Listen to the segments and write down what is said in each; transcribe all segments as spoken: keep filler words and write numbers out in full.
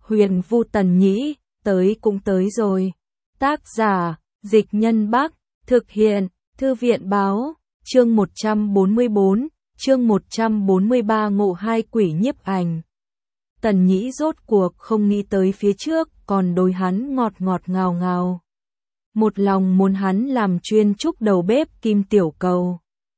Huyền Vu Tần Nhĩ, tới cũng tới rồi. Tác giả, Dịch Nhân Bắc, thực hiện, Thư viện Báo, chương một trăm bốn mươi bốn, chương một trăm bốn mươi ba Ngộ hai quỷ nhiếp ảnh. Tần Nhĩ rốt cuộc không nghĩ tới phía trước, còn đối hắn ngọt ngọt ngào ngào. Một lòng muốn hắn làm chuyên trúc đầu bếp Kim Tiểu Cầu.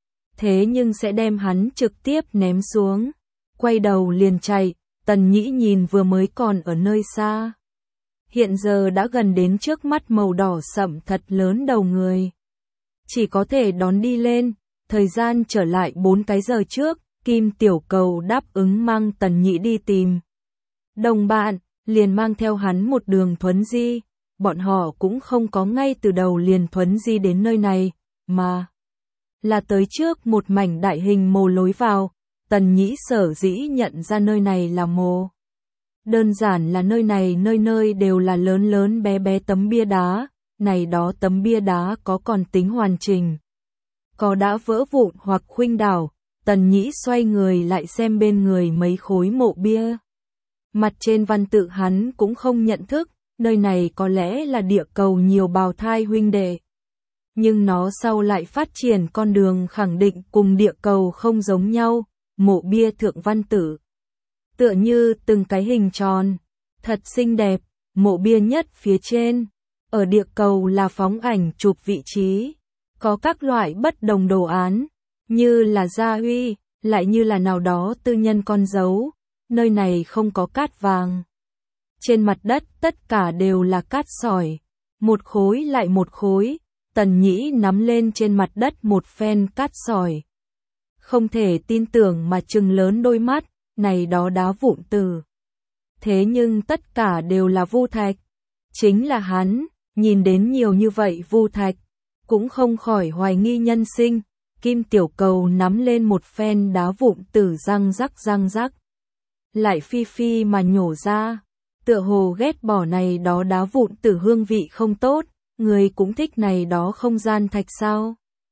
Thế nhưng sẽ đem hắn trực tiếp ném xuống. Quay đầu liền chạy, Tần Nhĩ nhìn vừa mới còn ở nơi xa. Hiện giờ đã gần đến trước mắt màu đỏ sậm thật lớn đầu người. Chỉ có thể đón đi lên, thời gian trở lại bốn cái giờ trước, Kim Tiểu Cầu đáp ứng mang Tần Nhĩ đi tìm. Đồng bạn, liền mang theo hắn một đường thuấn di, bọn họ cũng không có ngay từ đầu liền thuấn di đến nơi này, mà là tới trước một mảnh đại hình mồ lối vào. Tần Nhĩ sở dĩ nhận ra nơi này là mồ. Đơn giản là nơi này nơi nơi đều là lớn lớn bé bé tấm bia đá, này đó tấm bia đá có còn tính hoàn chỉnh. Có đã vỡ vụn hoặc khuynh đảo, Tần Nhĩ xoay người lại xem bên người mấy khối mộ bia. Mặt trên văn tự hắn cũng không nhận thức, nơi này có lẽ là địa cầu nhiều bào thai huynh đệ. Nhưng nó sau lại phát triển con đường khẳng định cùng địa cầu không giống nhau. Mộ bia thượng văn tử, tựa như từng cái hình tròn, thật xinh đẹp. Mộ bia nhất phía trên, ở địa cầu là phóng ảnh chụp vị trí, có các loại bất đồng đồ án, như là gia uy, lại như là nào đó tư nhân con dấu. Nơi này không có cát vàng. Trên mặt đất tất cả đều là cát sỏi, một khối lại một khối. Tần Nhĩ nắm lên trên mặt đất một phen cát sỏi. Không thể tin tưởng mà trừng lớn đôi mắt, này đó đá vụn từ. Thế nhưng tất cả đều là vu thạch. Chính là hắn, nhìn đến nhiều như vậy vu thạch, cũng không khỏi hoài nghi nhân sinh. Kim Tiểu Cầu nắm lên một phen đá vụn từ răng rắc răng rắc. Lại phi phi mà nhổ ra, tựa hồ ghét bỏ này đó đá vụn từ hương vị không tốt, người cũng thích này đó không gian thạch sao?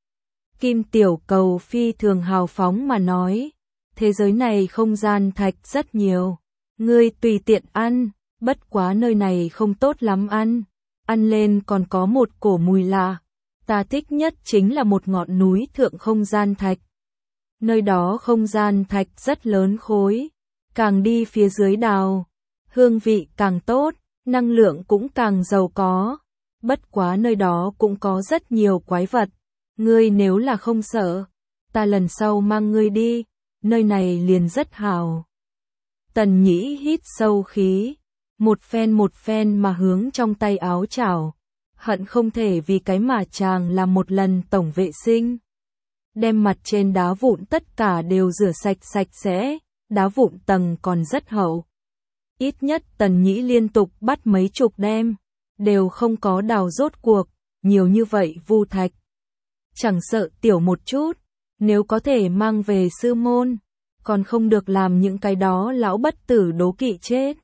Kim Tiểu Cầu phi thường hào phóng mà nói, thế giới này không gian thạch rất nhiều, ngươi tùy tiện ăn, bất quá nơi này không tốt lắm ăn, ăn lên còn có một cổ mùi lạ, ta thích nhất chính là một ngọn núi thượng không gian thạch. Nơi đó không gian thạch rất lớn khối, càng đi phía dưới đào, hương vị càng tốt, năng lượng cũng càng giàu có, bất quá nơi đó cũng có rất nhiều quái vật. Ngươi nếu là không sợ, ta lần sau mang ngươi đi, nơi này liền rất hào. Tần Nhĩ hít sâu khí, một phen một phen mà hướng trong tay áo chảo, hận không thể vì cái mà chàng làm một lần tổng vệ sinh. Đem mặt trên đá vụn tất cả đều rửa sạch sạch sẽ, đá vụn tầng còn rất hậu. Ít nhất Tần Nhĩ liên tục bắt mấy chục đem, đều không có đào rốt cuộc, nhiều như vậy vu thạch. Chẳng sợ tiểu một chút, nếu có thể mang về sư môn, còn không được làm những cái đó lão bất tử đố kỵ chết.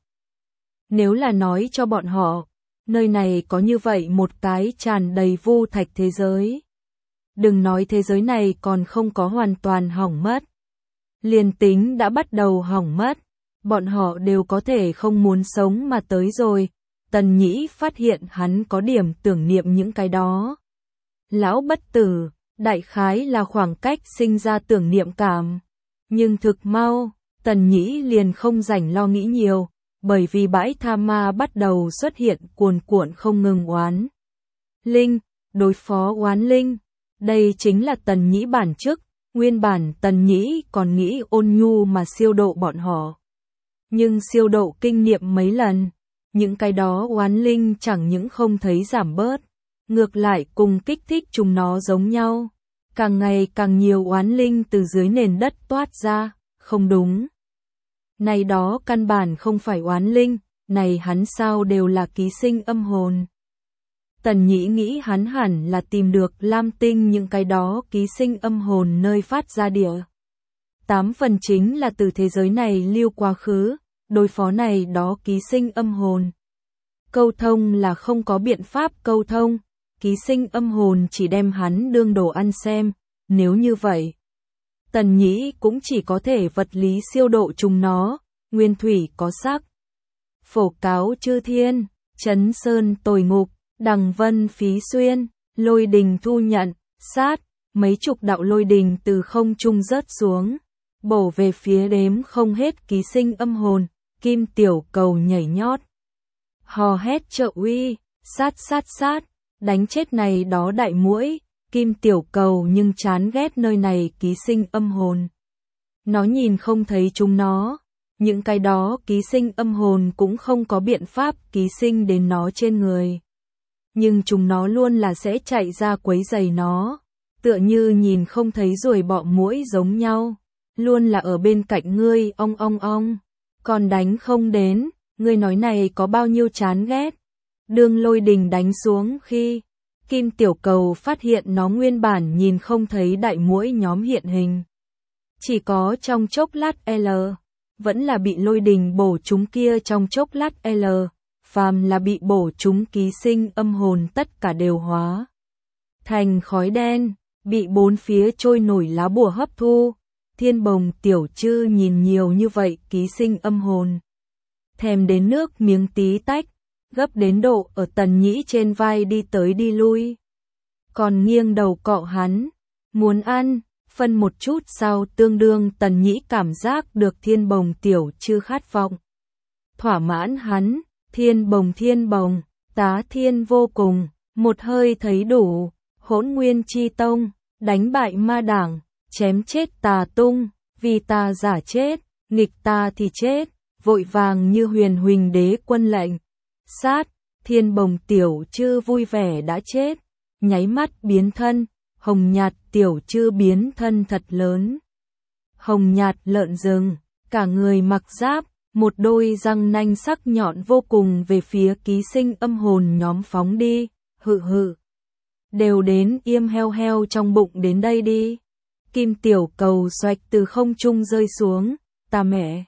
Nếu là nói cho bọn họ, nơi này có như vậy một cái tràn đầy vu thạch thế giới. Đừng nói thế giới này còn không có hoàn toàn hỏng mất. Liền tính đã bắt đầu hỏng mất, bọn họ đều có thể không muốn sống mà tới rồi. Tần Nhĩ phát hiện hắn có điểm tưởng niệm những cái đó. Lão bất tử, đại khái là khoảng cách sinh ra tưởng niệm cảm. Nhưng thực mau, Tần Nhĩ liền không rảnh lo nghĩ nhiều, bởi vì bãi tha ma bắt đầu xuất hiện cuồn cuộn không ngừng oán linh, đối phó oán linh. Đây chính là Tần Nhĩ bản chức, nguyên bản Tần Nhĩ còn nghĩ ôn nhu mà siêu độ bọn họ. Nhưng siêu độ kinh nghiệm mấy lần, những cái đó oán linh chẳng những không thấy giảm bớt, ngược lại cùng kích thích chúng nó giống nhau. Càng ngày càng nhiều oán linh từ dưới nền đất toát ra, không đúng. Này đó căn bản không phải oán linh, này hắn sao đều là ký sinh âm hồn. Tần Nhĩ nghĩ hắn hẳn là tìm được Lam Tinh những cái đó ký sinh âm hồn nơi phát ra địa. Tám phần chính là từ thế giới này lưu quá khứ, đối phó này đó ký sinh âm hồn. Câu thông là không có biện pháp câu thông, ký sinh âm hồn chỉ đem hắn đương đồ ăn xem, nếu như vậy. Tần Nhĩ cũng chỉ có thể vật lý siêu độ chúng nó, nguyên thủy có sắc. phổ cáo chư thiên, chấn sơn tồi ngục, đằng vân phí xuyên, lôi đình thu nhận, sát, mấy chục đạo lôi đình từ không trung rớt xuống, bổ về phía đếm không hết ký sinh âm hồn, Kim Tiểu Cầu nhảy nhót, hò hét trợ uy, sát sát sát, đánh chết này đó đại muỗi, Kim Tiểu Cầu nhưng chán ghét nơi này ký sinh âm hồn. Nó nhìn không thấy chúng nó, những cái đó ký sinh âm hồn cũng không có biện pháp ký sinh đến nó trên người. Nhưng chúng nó luôn là sẽ chạy ra quấy rầy nó, tựa như nhìn không thấy ruồi bọ muỗi giống nhau, luôn là ở bên cạnh ngươi ong ong ong, còn đánh không đến, ngươi nói này có bao nhiêu chán ghét. Đương lôi đình đánh xuống khi Kim Tiểu Cầu phát hiện nó nguyên bản nhìn không thấy đại muỗi nhóm hiện hình. Chỉ có trong chốc lát L, vẫn là bị lôi đình bổ chúng kia trong chốc lát L, phàm là bị bổ chúng ký sinh âm hồn tất cả đều hóa thành khói đen, bị bốn phía trôi nổi lá bùa hấp thu. Thiên Bồng Tiểu Trư nhìn nhiều như vậy ký sinh âm hồn, thèm đến nước miếng tí tách, gấp đến độ ở Tần Nhĩ trên vai đi tới đi lui. Còn nghiêng đầu cọ hắn, muốn ăn, phân một chút sau tương đương Tần Nhĩ cảm giác được Thiên Bồng Tiểu Trư khát vọng. Thỏa mãn hắn, Thiên Bồng Thiên Bồng, tá thiên vô cùng, một hơi thấy đủ, Hỗn Nguyên Chi Tông, đánh bại ma đảng, chém chết tà tung, vì ta giả chết, nghịch ta thì chết, vội vàng như huyền huỳnh đế quân lệnh. Sát, Thiên Bồng Tiểu Trư vui vẻ đã chết, nháy mắt biến thân, hồng nhạt Tiểu Trư biến thân thật lớn. Hồng nhạt lợn rừng, cả người mặc giáp, một đôi răng nanh sắc nhọn vô cùng về phía ký sinh âm hồn nhóm phóng đi, hự hự. Đều đến im heo heo trong bụng đến đây đi. Kim Tiểu Cầu xoạch từ không trung rơi xuống, ta mẹ.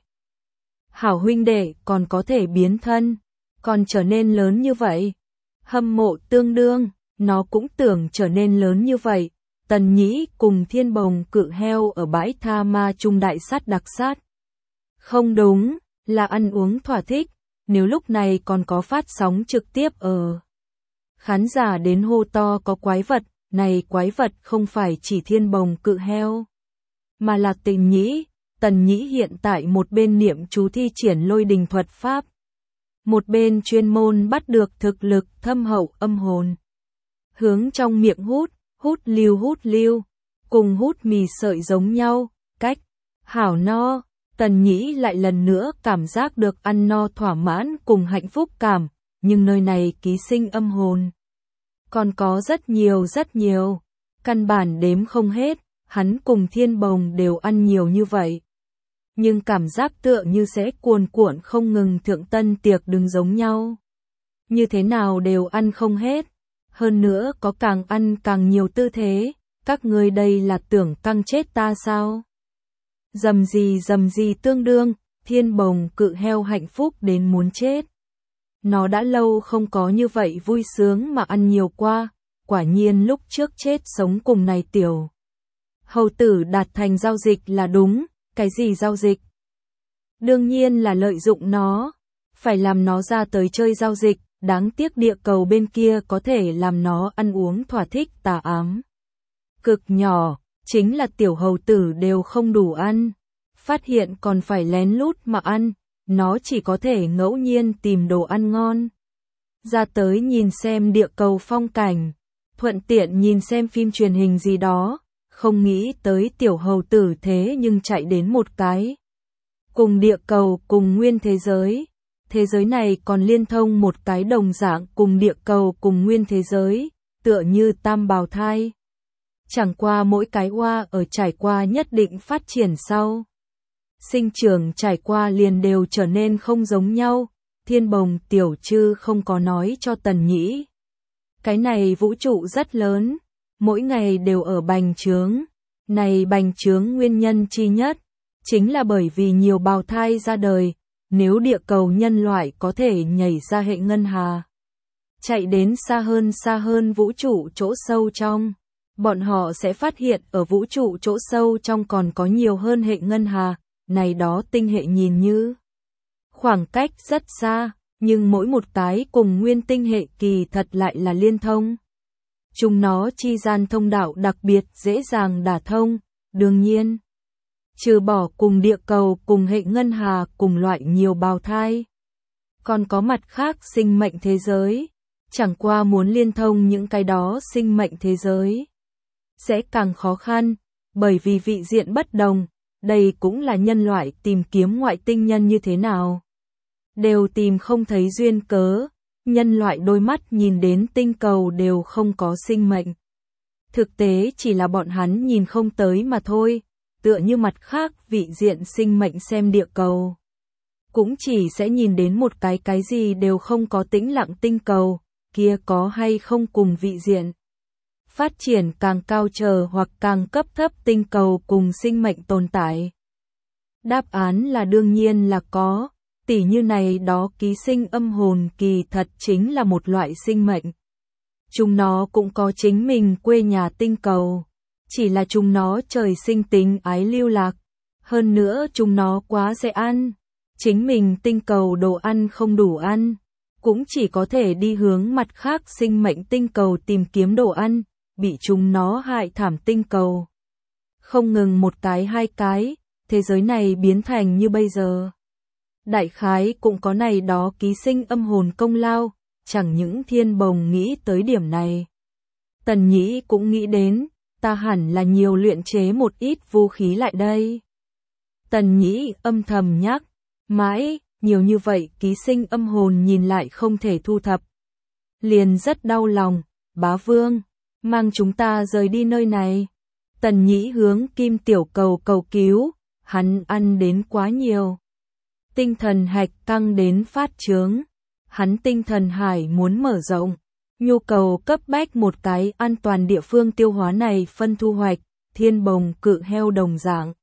Hảo huynh đệ còn có thể biến thân, còn trở nên lớn như vậy. Hâm mộ tương đương, nó cũng tưởng trở nên lớn như vậy. Tần Nhĩ cùng Thiên Bồng Cự heo ở bãi tha ma trung đại sát đặc sát. Không đúng, là ăn uống thỏa thích, nếu lúc này còn có phát sóng trực tiếp ở. Khán giả đến hô to có quái vật, này quái vật không phải chỉ Thiên Bồng Cự heo, mà là Tần Nhĩ. Tần Nhĩ hiện tại một bên niệm chú thi triển lôi đình thuật pháp, một bên chuyên môn bắt được thực lực thâm hậu âm hồn. Hướng trong miệng hút, hút lưu hút lưu, cùng hút mì sợi giống nhau, cách, hảo no. Tần Nhĩ lại lần nữa cảm giác được ăn no thỏa mãn cùng hạnh phúc cảm, nhưng nơi này ký sinh âm hồn còn có rất nhiều rất nhiều, căn bản đếm không hết, hắn cùng Thiên Bồng đều ăn nhiều như vậy. Nhưng cảm giác tựa như sẽ cuồn cuộn không ngừng thượng tân tiệc đứng giống nhau. Như thế nào đều ăn không hết, hơn nữa có càng ăn càng nhiều tư thế, các ngươi đây là tưởng căng chết ta sao? Dầm gì dầm gì tương đương, Thiên Bồng Cự heo hạnh phúc đến muốn chết. Nó đã lâu không có như vậy vui sướng mà ăn nhiều qua, quả nhiên lúc trước chết sống cùng này tiểu hầu tử đạt thành giao dịch là đúng, cái gì giao dịch? Đương nhiên là lợi dụng nó, phải làm nó ra tới chơi giao dịch, đáng tiếc địa cầu bên kia có thể làm nó ăn uống thỏa thích tà ám. Cực nhỏ, chính là tiểu hầu tử đều không đủ ăn, phát hiện còn phải lén lút mà ăn, nó chỉ có thể ngẫu nhiên tìm đồ ăn ngon. Ra tới nhìn xem địa cầu phong cảnh, thuận tiện nhìn xem phim truyền hình gì đó, không nghĩ tới tiểu hầu tử thế nhưng chạy đến một cái. Cùng địa cầu cùng nguyên thế giới, thế giới này còn liên thông một cái đồng dạng cùng địa cầu cùng nguyên thế giới, tựa như tam bào thai. Chẳng qua mỗi cái oa ở trải qua nhất định phát triển sau. Sinh trưởng trải qua liền đều trở nên không giống nhau, Thiên Bồng Tiểu Trư không có nói cho Tần Nhĩ. Cái này vũ trụ rất lớn, mỗi ngày đều ở bành trướng, này bành trướng nguyên nhân chi nhất, chính là bởi vì nhiều bào thai ra đời, nếu địa cầu nhân loại có thể nhảy ra hệ ngân hà, chạy đến xa hơn xa hơn vũ trụ chỗ sâu trong, bọn họ sẽ phát hiện ở vũ trụ chỗ sâu trong còn có nhiều hơn hệ ngân hà. Này đó tinh hệ nhìn như Khoảng cách rất xa, nhưng mỗi một cái cùng nguyên tinh hệ kỳ thật lại là liên thông. Chúng nó chi gian thông đạo đặc biệt dễ dàng đả thông, đương nhiên. Trừ bỏ cùng địa cầu cùng hệ ngân hà cùng loại nhiều bào thai. Còn có mặt khác sinh mệnh thế giới. Chẳng qua muốn liên thông những cái đó sinh mệnh thế giới. Sẽ càng khó khăn, bởi vì vị diện bất đồng. Đây cũng là nhân loại tìm kiếm ngoại tinh nhân như thế nào. Đều tìm không thấy duyên cớ. Nhân loại đôi mắt nhìn đến tinh cầu đều không có sinh mệnh. Thực tế chỉ là bọn hắn nhìn không tới mà thôi, tựa như mặt khác vị diện sinh mệnh xem địa cầu. Cũng chỉ sẽ nhìn đến một cái cái gì đều không có tĩnh lặng tinh cầu, kia có hay không cùng vị diện. Phát triển càng cao chờ hoặc càng cấp thấp tinh cầu cùng sinh mệnh tồn tại. Đáp án là đương nhiên là có. Tỷ như này đó ký sinh âm hồn kỳ thật chính là một loại sinh mệnh. Chúng nó cũng có chính mình quê nhà tinh cầu. Chỉ là chúng nó trời sinh tính ái lưu lạc. Hơn nữa chúng nó quá dễ ăn. Chính mình tinh cầu đồ ăn không đủ ăn. Cũng chỉ có thể đi hướng mặt khác sinh mệnh tinh cầu tìm kiếm đồ ăn. Bị chúng nó hại thảm tinh cầu. Không ngừng một cái hai cái. Thế giới này biến thành như bây giờ. Đại khái cũng có này đó ký sinh âm hồn công lao, chẳng những Thiên Bồng nghĩ tới điểm này. Tần Nhĩ cũng nghĩ đến, ta hẳn là nhiều luyện chế một ít vũ khí lại đây. Tần Nhĩ âm thầm nhắc, mãi, nhiều như vậy ký sinh âm hồn nhìn lại không thể thu thập. Liền rất đau lòng, bá vương, mang chúng ta rời đi nơi này. Tần Nhĩ hướng Kim Tiểu Cầu cầu cứu, hắn ăn đến quá nhiều. Tinh thần hạch tăng đến phát trướng. Hắn tinh thần hải muốn mở rộng. Nhu cầu cấp bách một cái an toàn địa phương tiêu hóa này phân thu hoạch. Thiên Bồng cự heo đồng dạng.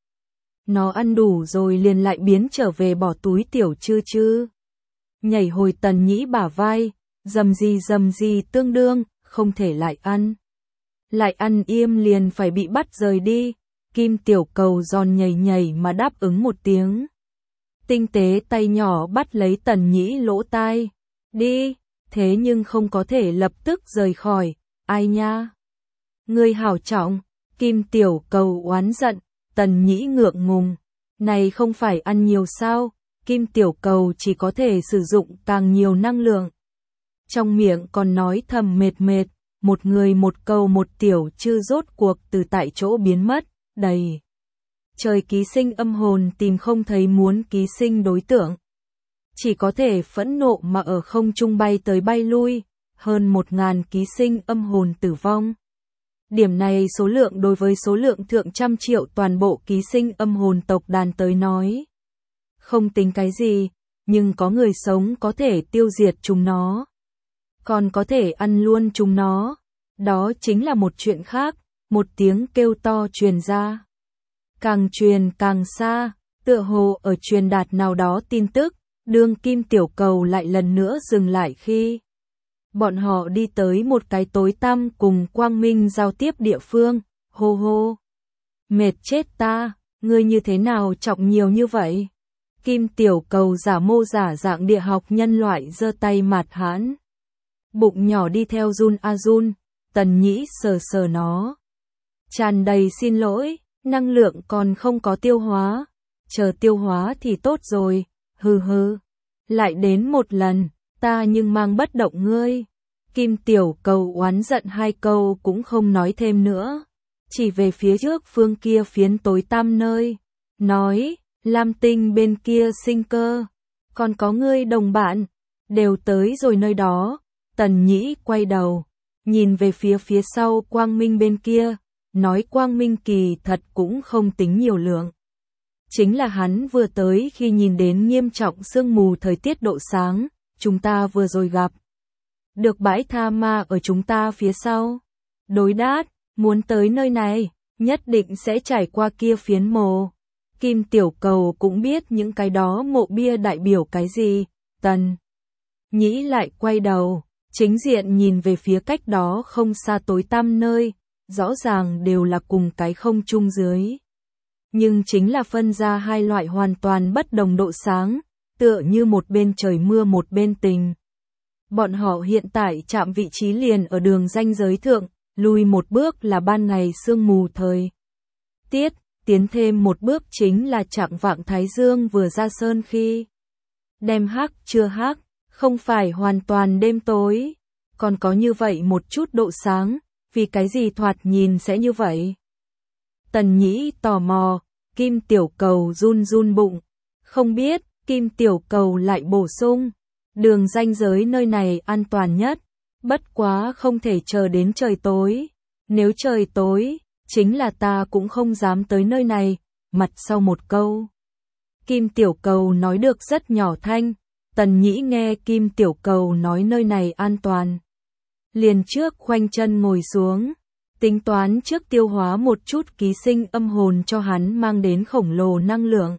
Nó ăn đủ rồi liền lại biến trở về bỏ túi tiểu chư chư. Nhảy hồi Tần Nhĩ bả vai. Dầm gì dầm gì tương đương, không thể lại ăn. Lại ăn im liền phải bị bắt rời đi. Kim Tiểu Cầu giòn nhảy nhảy mà đáp ứng một tiếng. Tinh tế tay nhỏ bắt lấy Tần Nhĩ lỗ tai. Đi, thế nhưng không có thể lập tức rời khỏi. Ai nha? Ngươi hảo trọng. Kim Tiểu Cầu oán giận. Tần Nhĩ ngượng ngùng. Này không phải ăn nhiều sao? Kim Tiểu Cầu chỉ có thể sử dụng càng nhiều năng lượng. Trong miệng còn nói thầm mệt mệt. Một người một cầu một tiểu chư rốt cuộc từ tại chỗ biến mất. Đầy. Trời ký sinh âm hồn tìm không thấy muốn ký sinh đối tượng. Chỉ có thể phẫn nộ mà ở không trung bay tới bay lui, hơn một ngàn ký sinh âm hồn tử vong. Điểm này số lượng đối với số lượng thượng trăm triệu toàn bộ ký sinh âm hồn tộc đàn tới nói. Không tính cái gì, nhưng có người sống có thể tiêu diệt chúng nó. Còn có thể ăn luôn chúng nó. Đó chính là một chuyện khác, một tiếng kêu to truyền ra. Càng truyền càng xa, tựa hồ ở truyền đạt nào đó tin tức, đương Kim Tiểu Cầu lại lần nữa dừng lại khi bọn họ đi tới một cái tối tăm cùng quang minh giao tiếp địa phương, hô hô. Mệt chết ta, ngươi như thế nào trọng nhiều như vậy? Kim Tiểu Cầu giả mô giả dạng địa học nhân loại giơ tay mạt hãn. Bụng nhỏ đi theo run a run, Tần Nhĩ sờ sờ nó. Tràn đầy xin lỗi. Năng lượng còn không có tiêu hóa. Chờ tiêu hóa thì tốt rồi. Hừ hừ. Lại đến một lần. Ta nhưng mang bất động ngươi. Kim Tiểu Cầu oán giận hai câu cũng không nói thêm nữa. Chỉ về phía trước phương kia phiến tối tăm nơi. Nói. Lam Tinh bên kia sinh cơ. Còn có ngươi đồng bạn. Đều tới rồi nơi đó. Tần Nhĩ quay đầu. Nhìn về phía phía sau quang minh bên kia. Nói quang minh kỳ thật cũng không tính nhiều lượng. Chính là hắn vừa tới khi nhìn đến nghiêm trọng sương mù thời tiết độ sáng, chúng ta vừa rồi gặp. Được bãi tha ma ở chúng ta phía sau. Đối đát, muốn tới nơi này, nhất định sẽ trải qua kia phiến mồ. Kim Tiểu Cầu cũng biết những cái đó mộ bia đại biểu cái gì. Tần Nhĩ lại quay đầu, chính diện nhìn về phía cách đó không xa tối tăm nơi. Rõ ràng đều là cùng cái không trung dưới. Nhưng chính là phân ra hai loại hoàn toàn bất đồng độ sáng, tựa như một bên trời mưa một bên tình. Bọn họ hiện tại chạm vị trí liền ở đường ranh giới thượng, lùi một bước là ban ngày sương mù thời tiết, tiến thêm một bước chính là chạng vạng thái dương vừa ra sơn khi đêm hắc chưa hắc, không phải hoàn toàn đêm tối, còn có như vậy một chút độ sáng, vì cái gì thoạt nhìn sẽ như vậy? Tần Nhĩ tò mò, Kim Tiểu Cầu run run bụng, không biết, Kim Tiểu Cầu lại bổ sung, đường ranh giới nơi này an toàn nhất, bất quá không thể chờ đến trời tối, nếu trời tối, chính là ta cũng không dám tới nơi này, mặt sau một câu. Kim Tiểu Cầu nói được rất nhỏ thanh, Tần Nhĩ nghe Kim Tiểu Cầu nói nơi này an toàn. Liền trước khoanh chân ngồi xuống, tính toán trước tiêu hóa một chút ký sinh âm hồn cho hắn mang đến khổng lồ năng lượng.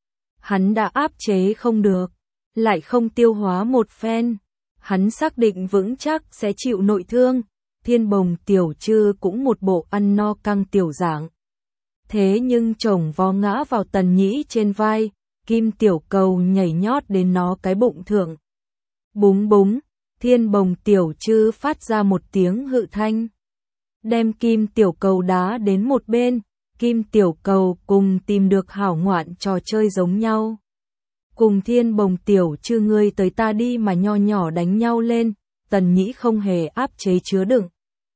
Hắn đã áp chế không được, lại không tiêu hóa một phen. Hắn xác định vững chắc sẽ chịu nội thương, Thiên Bồng Tiểu Trư cũng một bộ ăn no căng tiểu dạng. Thế nhưng chồng vó ngã vào Tần Nhĩ trên vai, Kim Tiểu Cầu nhảy nhót đến nó cái bụng thượng. Búng búng, Thiên Bồng Tiểu Trư phát ra một tiếng hự thanh. Đem Kim Tiểu Cầu đá đến một bên, Kim Tiểu Cầu cùng tìm được hảo ngoạn trò chơi giống nhau. Cùng Thiên Bồng Tiểu Trư ngươi tới ta đi mà nho nhỏ đánh nhau lên, Tần Nhĩ không hề áp chế chứa đựng.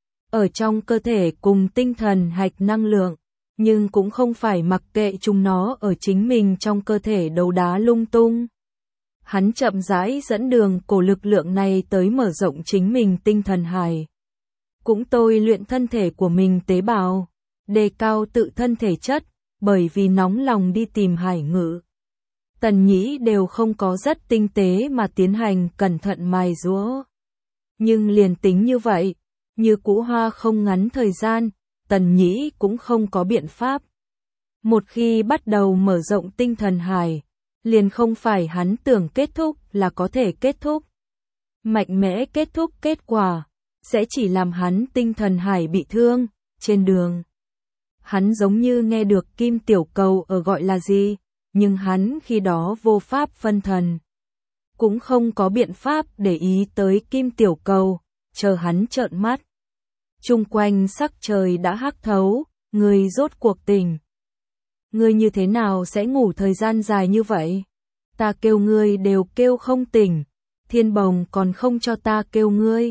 Ở trong cơ thể cùng tinh thần hạch năng lượng, nhưng cũng không phải mặc kệ chúng nó ở chính mình trong cơ thể đấu đá lung tung. Hắn chậm rãi dẫn đường cổ lực lượng này tới mở rộng chính mình tinh thần hài. Cũng tôi luyện thân thể của mình tế bào, đề cao tự thân thể chất, bởi vì nóng lòng đi tìm hải ngự. Tần Nhĩ đều không có rất tinh tế mà tiến hành cẩn thận mài giũa. Nhưng liền tính như vậy, như cũ hoa không ngắn thời gian, Tần Nhĩ cũng không có biện pháp. Một khi bắt đầu mở rộng tinh thần hài, liền không phải hắn tưởng kết thúc là có thể kết thúc. Mạnh mẽ kết thúc kết quả, sẽ chỉ làm hắn tinh thần hài bị thương, trên đường. Hắn giống như nghe được Kim Tiểu Cầu ở gọi là gì, nhưng hắn khi đó vô pháp phân thần. Cũng không có biện pháp để ý tới Kim Tiểu Cầu, chờ hắn trợn mắt. Chung quanh sắc trời đã hắc thấu, người rốt cuộc tỉnh. Ngươi như thế nào sẽ ngủ thời gian dài như vậy? Ta kêu ngươi đều kêu không tỉnh, Thiên Bồng còn không cho ta kêu ngươi.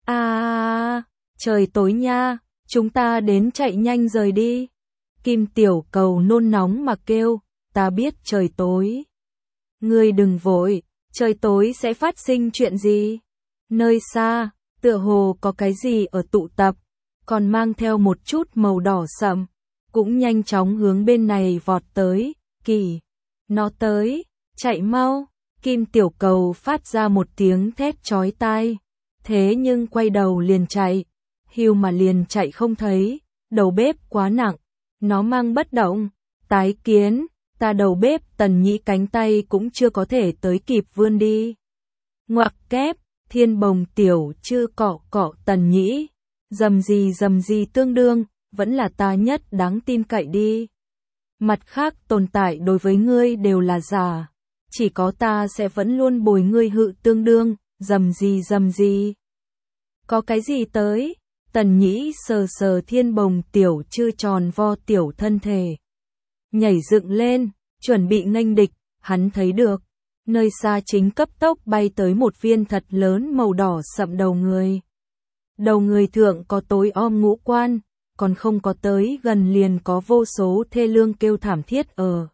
À, trời tối nha, chúng ta đến chạy nhanh rời đi. Kim Tiểu Cầu nôn nóng mà kêu, ta biết trời tối. Ngươi đừng vội, trời tối sẽ phát sinh chuyện gì? Nơi xa, tựa hồ có cái gì ở tụ tập, còn mang theo một chút màu đỏ sậm, cũng nhanh chóng hướng bên này vọt tới, Kỳ. Nó tới, chạy mau, Kim Tiểu Cầu phát ra một tiếng thét chói tai, thế nhưng quay đầu liền chạy, hưu mà liền chạy không thấy, đầu bếp quá nặng, nó mang bất động, tái kiến, ta đầu bếp Tần Nhĩ cánh tay cũng chưa có thể tới kịp vươn đi. Ngoặc kép, Thiên Bồng Tiểu Trư cọ cọ Tần Nhĩ, dầm gì dầm gì tương đương, vẫn là ta nhất đáng tin cậy đi. Mặt khác tồn tại đối với ngươi đều là giả, chỉ có ta sẽ vẫn luôn bồi ngươi hự tương đương, dầm gì dầm gì. Có cái gì tới? Tần Nhĩ sờ sờ Thiên Bồng Tiểu Trư tròn vo tiểu thân thể. Nhảy dựng lên, chuẩn bị nghênh địch, hắn thấy được. Nơi xa chính cấp tốc bay tới một viên thật lớn màu đỏ sậm đầu người. Đầu người thượng có tối om ngũ quan, còn không có tới gần liền có vô số thê lương kêu thảm thiết ở.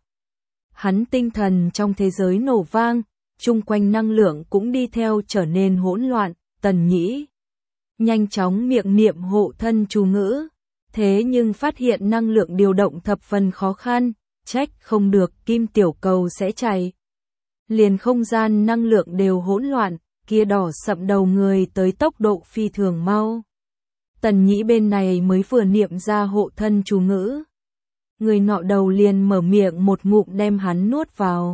Hắn tinh thần trong thế giới nổ vang, chung quanh năng lượng cũng đi theo trở nên hỗn loạn, Tần Nhĩ nhanh chóng miệng niệm hộ thân chú ngữ, thế nhưng phát hiện năng lượng điều động thập phần khó khăn, trách không được Kim Tiểu Cầu sẽ chạy. Liền không gian năng lượng đều hỗn loạn, kia đỏ sậm đầu người tới tốc độ phi thường mau. Tần Nhĩ bên này mới vừa niệm ra hộ thân chú ngữ. Người nọ đầu liền mở miệng một ngụm đem hắn nuốt vào.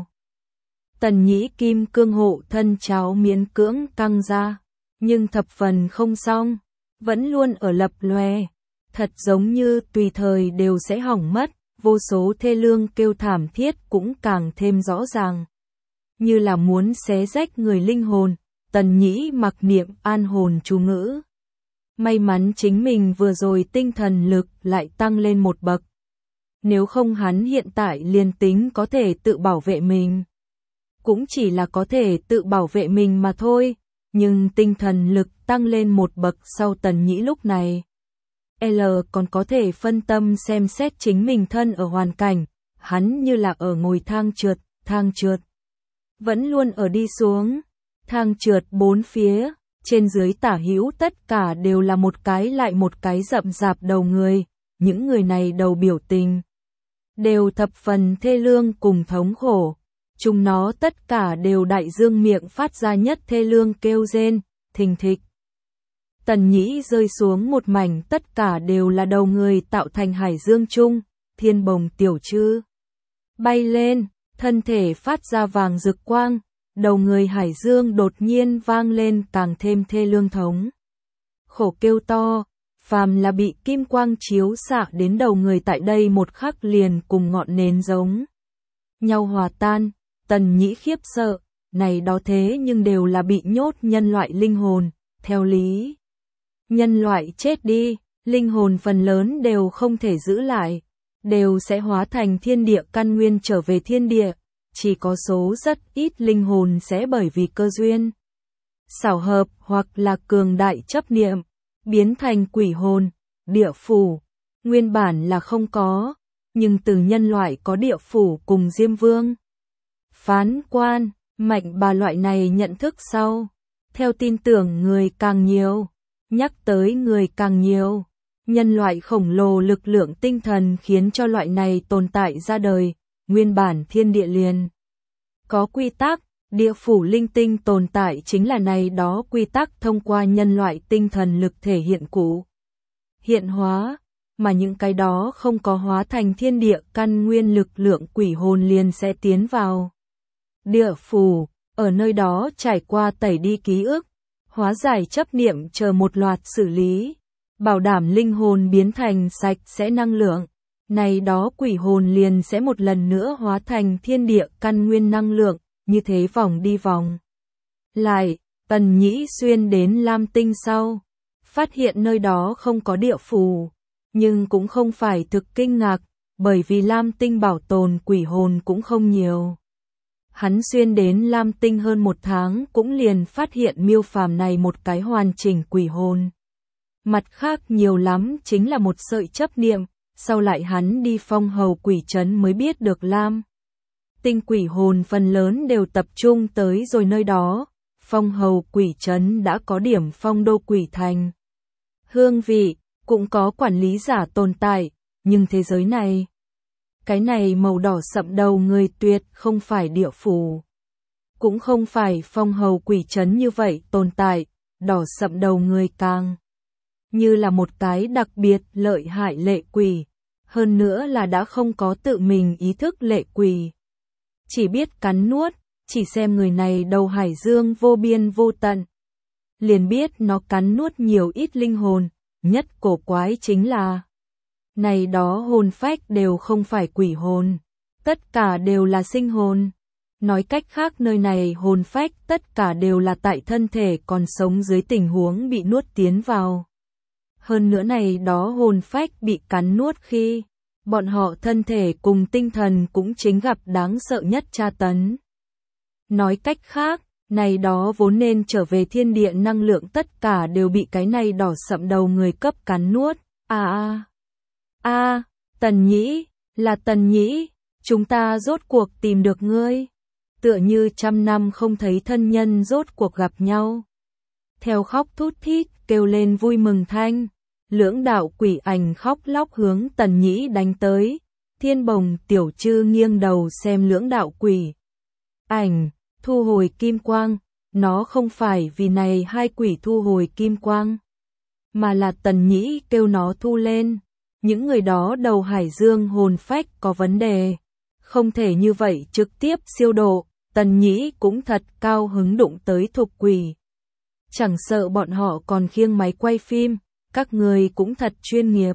Tần Nhĩ kim cương hộ thân cháo miễn cưỡng căng ra, nhưng thập phần không xong, vẫn luôn ở lập lòe, thật giống như tùy thời đều sẽ hỏng mất, vô số thê lương kêu thảm thiết cũng càng thêm rõ ràng. như là muốn xé rách người linh hồn. Tần Nhĩ mặc niệm an hồn chú ngữ. May mắn chính mình vừa rồi tinh thần lực lại tăng lên một bậc. Nếu không hắn hiện tại liền tính có thể tự bảo vệ mình. Cũng chỉ là có thể tự bảo vệ mình mà thôi. Nhưng tinh thần lực tăng lên một bậc sau Tần Nhĩ lúc này. L còn có thể phân tâm xem xét chính mình thân ở hoàn cảnh. Hắn như là ở ngồi thang trượt, thang trượt. Vẫn luôn ở đi xuống. Thang trượt bốn phía, trên dưới tả hữu tất cả đều là một cái lại một cái rậm rạp đầu người. Những người này đầu biểu tình đều thập phần thê lương cùng thống khổ. Chúng nó tất cả đều đại dương miệng phát ra nhất thê lương kêu rên, thình thịch. Tần Nhĩ rơi xuống một mảnh tất cả đều là đầu người tạo thành hải dương chung, thiên bồng tiểu trư. Bay lên, thân thể phát ra vàng rực quang, đầu người hải dương đột nhiên vang lên càng thêm thê lương thống. Khổ kêu to, phàm là bị kim quang chiếu xạ đến đầu người tại đây một khắc liền cùng ngọn nến giống nhau hòa tan. Tần Nhĩ khiếp sợ, này đó thế nhưng đều là bị nhốt nhân loại linh hồn, theo lý. Nhân loại chết đi, linh hồn phần lớn đều không thể giữ lại, đều sẽ hóa thành thiên địa căn nguyên trở về thiên địa, chỉ có số rất ít linh hồn sẽ bởi vì cơ duyên, xảo hợp hoặc là cường đại chấp niệm, biến thành quỷ hồn, địa phủ, nguyên bản là không có, nhưng từ nhân loại có địa phủ cùng Diêm Vương. Phán quan, mạnh bà loại này nhận thức sau, theo tin tưởng người càng nhiều, nhắc tới người càng nhiều, nhân loại khổng lồ lực lượng tinh thần khiến cho loại này tồn tại ra đời, nguyên bản thiên địa liền. Có quy tắc, địa phủ linh tinh tồn tại chính là này đó quy tắc thông qua nhân loại tinh thần lực thể hiện cụ. Hiện hóa, mà những cái đó không có hóa thành thiên địa căn nguyên lực lượng quỷ hồn liền sẽ tiến vào. Địa phủ, ở nơi đó trải qua tẩy đi ký ức, hóa giải chấp niệm chờ một loạt xử lý, bảo đảm linh hồn biến thành sạch sẽ năng lượng. Này đó quỷ hồn liền sẽ một lần nữa hóa thành thiên địa căn nguyên năng lượng, như thế vòng đi vòng. Lại, Tần Nhĩ xuyên đến Lam Tinh sau, phát hiện nơi đó không có địa phủ, nhưng cũng không phải thực kinh ngạc, bởi vì Lam Tinh bảo tồn quỷ hồn cũng không nhiều. Hắn xuyên đến Lam Tinh hơn một tháng cũng liền phát hiện miêu phàm này một cái hoàn chỉnh quỷ hồn. Mặt khác nhiều lắm chính là một sợi chấp niệm, sau lại hắn đi phong hầu quỷ trấn mới biết được Lam Tinh quỷ hồn phần lớn đều tập trung tới rồi nơi đó, phong hầu quỷ trấn đã có điểm phong đô quỷ thành. Hương vị, cũng có quản lý giả tồn tại, nhưng thế giới này, cái này màu đỏ sậm đầu người tuyệt không phải địa phủ. Cũng không phải phong hầu quỷ trấn như vậy tồn tại, đỏ sậm đầu người càng như là một cái đặc biệt lợi hại lệ quỷ, hơn nữa là đã không có tự mình ý thức lệ quỷ. Chỉ biết cắn nuốt, chỉ xem người này đầu hải dương vô biên vô tận. Liền biết nó cắn nuốt nhiều ít linh hồn, nhất cổ quái chính là này đó hồn phách đều không phải quỷ hồn, tất cả đều là sinh hồn. Nói cách khác nơi này hồn phách tất cả đều là tại thân thể còn sống dưới tình huống bị nuốt tiến vào. Hơn nữa này đó hồn phách bị cắn nuốt khi bọn họ thân thể cùng tinh thần cũng chính gặp đáng sợ nhất tra tấn. Nói cách khác, này đó vốn nên trở về thiên địa năng lượng tất cả đều bị cái này đỏ sậm đầu người cấp cắn nuốt. À à, à, Tần Nhĩ, là Tần Nhĩ, chúng ta rốt cuộc tìm được ngươi. Tựa như trăm năm không thấy thân nhân rốt cuộc gặp nhau. Theo khóc thút thít, kêu lên vui mừng thanh. Lưỡng đạo quỷ ảnh khóc lóc hướng Tần Nhĩ đánh tới. Thiên bồng tiểu trư nghiêng đầu xem lưỡng đạo quỷ ảnh, thu hồi kim quang. Nó không phải vì này hai quỷ thu hồi kim quang, mà là Tần Nhĩ kêu nó thu lên. Những người đó đầu hải dương hồn phách có vấn đề, không thể như vậy trực tiếp siêu độ. Tần Nhĩ cũng thật cao hứng đụng tới thục quỷ. Chẳng sợ bọn họ còn khiêng máy quay phim, các người cũng thật chuyên nghiệp.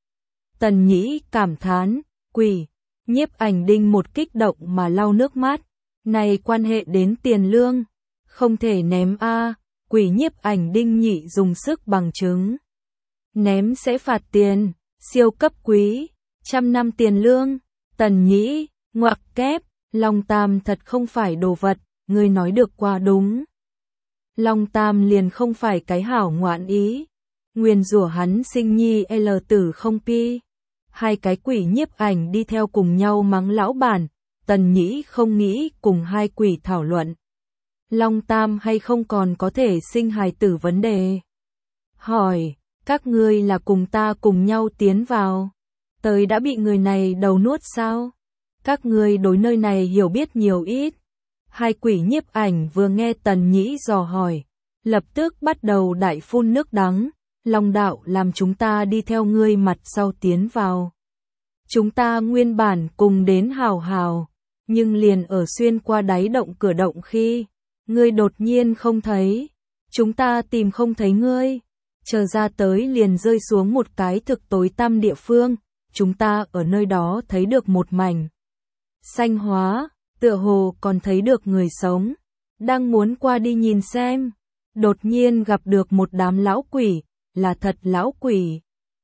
Tần Nhĩ cảm thán, quỷ, nhiếp ảnh đinh một kích động mà lau nước mắt. Này quan hệ đến tiền lương, không thể ném a. Quỷ nhiếp ảnh Đinh Nhị dùng sức bằng chứng. Ném sẽ phạt tiền, siêu cấp quý, trăm năm tiền lương. Tần Nhĩ, ngoặc kép, Long Tam thật không phải đồ vật, ngươi nói được quá đúng. Long Tam liền không phải cái hảo ngoạn ý. Nguyền rủa hắn sinh nhi L tử không pi. Hai cái quỷ nhiếp ảnh đi theo cùng nhau mắng lão bản. Tần Nhĩ không nghĩ cùng hai quỷ thảo luận. Long Tam hay không còn có thể sinh hài tử vấn đề. Hỏi, các ngươi là cùng ta cùng nhau tiến vào. Tới đã bị người này đầu nuốt sao? Các ngươi đối nơi này hiểu biết nhiều ít. Hai quỷ nhiếp ảnh vừa nghe Tần Nhĩ dò hỏi, lập tức bắt đầu đại phun nước đắng. Long đạo làm chúng ta đi theo ngươi mặt sau tiến vào. Chúng ta nguyên bản cùng đến hào hào, nhưng liền ở xuyên qua đáy động cửa động khi, ngươi đột nhiên không thấy. Chúng ta tìm không thấy ngươi. Chờ ra tới liền rơi xuống một cái thực tối tăm địa phương. Chúng ta ở nơi đó thấy được một mảnh xanh hóa, tựa hồ còn thấy được người sống. Đang muốn qua đi nhìn xem, đột nhiên gặp được một đám lão quỷ, là thật lão quỷ.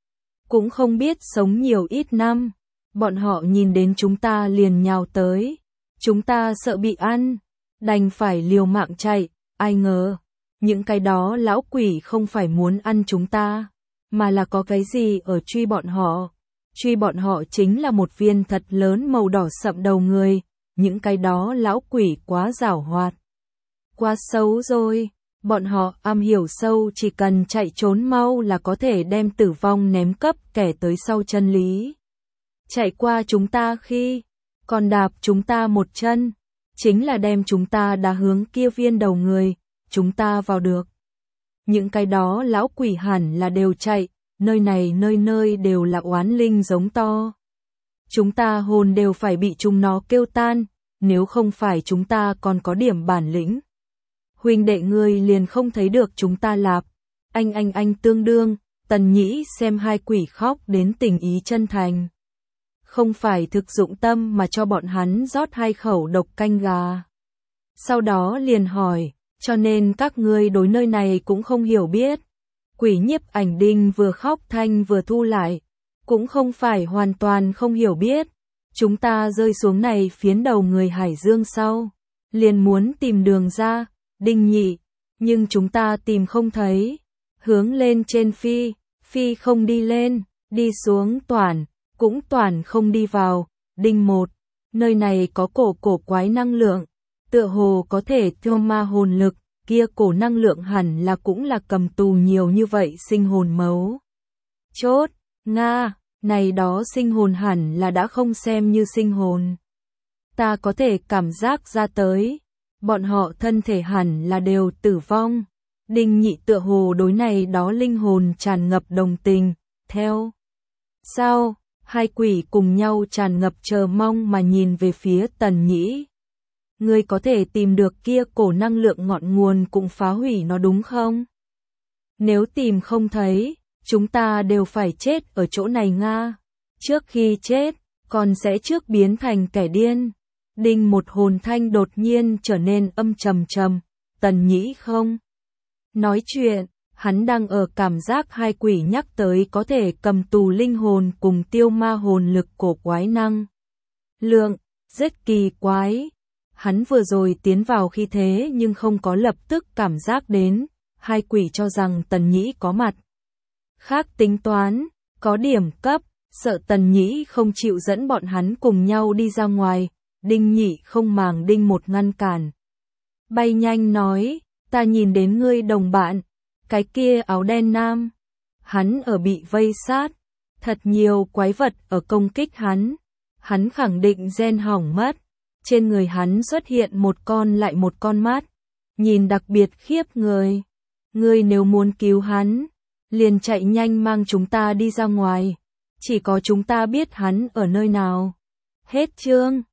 Cũng không biết sống nhiều ít năm, bọn họ nhìn đến chúng ta liền nhào tới. Chúng ta sợ bị ăn, đành phải liều mạng chạy, ai ngờ. Những cái đó lão quỷ không phải muốn ăn chúng ta, mà là có cái gì ở truy bọn họ. Truy bọn họ chính là một viên thật lớn màu đỏ sậm đầu người. Những cái đó lão quỷ quá giảo hoạt, quá xấu rồi. Bọn họ am hiểu sâu, chỉ cần chạy trốn mau là có thể đem tử vong ném cấp kẻ tới sau chân lý. Chạy qua chúng ta khi còn đạp chúng ta một chân, chính là đem chúng ta đá hướng kia viên đầu người. Chúng ta vào được. Những cái đó lão quỷ hẳn là đều chạy, nơi này nơi nơi đều là oán linh giống to. Chúng ta hồn đều phải bị chúng nó kêu tan, nếu không phải chúng ta còn có điểm bản lĩnh. Huynh đệ ngươi liền không thấy được chúng ta lạp. Anh anh anh tương đương, Tần Nhĩ xem hai quỷ khóc đến tình ý chân thành. Không phải thực dụng tâm mà cho bọn hắn rót hai khẩu độc canh gà. Sau đó liền hỏi, cho nên các ngươi đối nơi này cũng không hiểu biết. Quỷ nhiếp ảnh Đinh vừa khóc thanh vừa thu lại, cũng không phải hoàn toàn không hiểu biết. Chúng ta rơi xuống này phiến đầu người Hải Dương sau, liền muốn tìm đường ra, Đinh Nhị, nhưng chúng ta tìm không thấy. Hướng lên trên phi, phi không đi lên, đi xuống toàn, cũng toàn không đi vào. Đinh một, nơi này có cổ cổ quái năng lượng, tựa hồ có thể tiêu ma hồn lực, kia cổ năng lượng hẳn là cũng là cầm tù nhiều như vậy sinh hồn mấu. Chốt, Nga, này đó sinh hồn hẳn là đã không xem như sinh hồn. Ta có thể cảm giác ra tới, bọn họ thân thể hẳn là đều tử vong. Đinh Nhị tựa hồ đối này đó linh hồn tràn ngập đồng tình, theo. Sao, hai quỷ cùng nhau tràn ngập chờ mong mà nhìn về phía Tần Nhĩ. Ngươi có thể tìm được kia cổ năng lượng ngọn nguồn cũng phá hủy nó đúng không? Nếu tìm không thấy, chúng ta đều phải chết ở chỗ này Nga. Trước khi chết, còn sẽ trước biến thành kẻ điên. Đinh một hồn thanh đột nhiên trở nên âm trầm trầm. Tần Nhĩ không nói chuyện, hắn đang ở cảm giác hai quỷ nhắc tới có thể cầm tù linh hồn cùng tiêu ma hồn lực cổ quái năng lượng, rất kỳ quái. Hắn vừa rồi tiến vào khi thế nhưng không có lập tức cảm giác đến, hai quỷ cho rằng Tần Nhĩ có mặt khác tính toán, có điểm cấp, sợ Tần Nhĩ không chịu dẫn bọn hắn cùng nhau đi ra ngoài. Đinh Nhị không màng Đinh một ngăn cản, bay nhanh nói, ta nhìn đến ngươi đồng bạn, cái kia áo đen nam, hắn ở bị vây sát, thật nhiều quái vật ở công kích hắn, hắn khẳng định gen hỏng mất. Trên người hắn xuất hiện một con lại một con mắt, nhìn đặc biệt khiếp người. Ngươi nếu muốn cứu hắn, liền chạy nhanh mang chúng ta đi ra ngoài. Chỉ có chúng ta biết hắn ở nơi nào. Hết chương.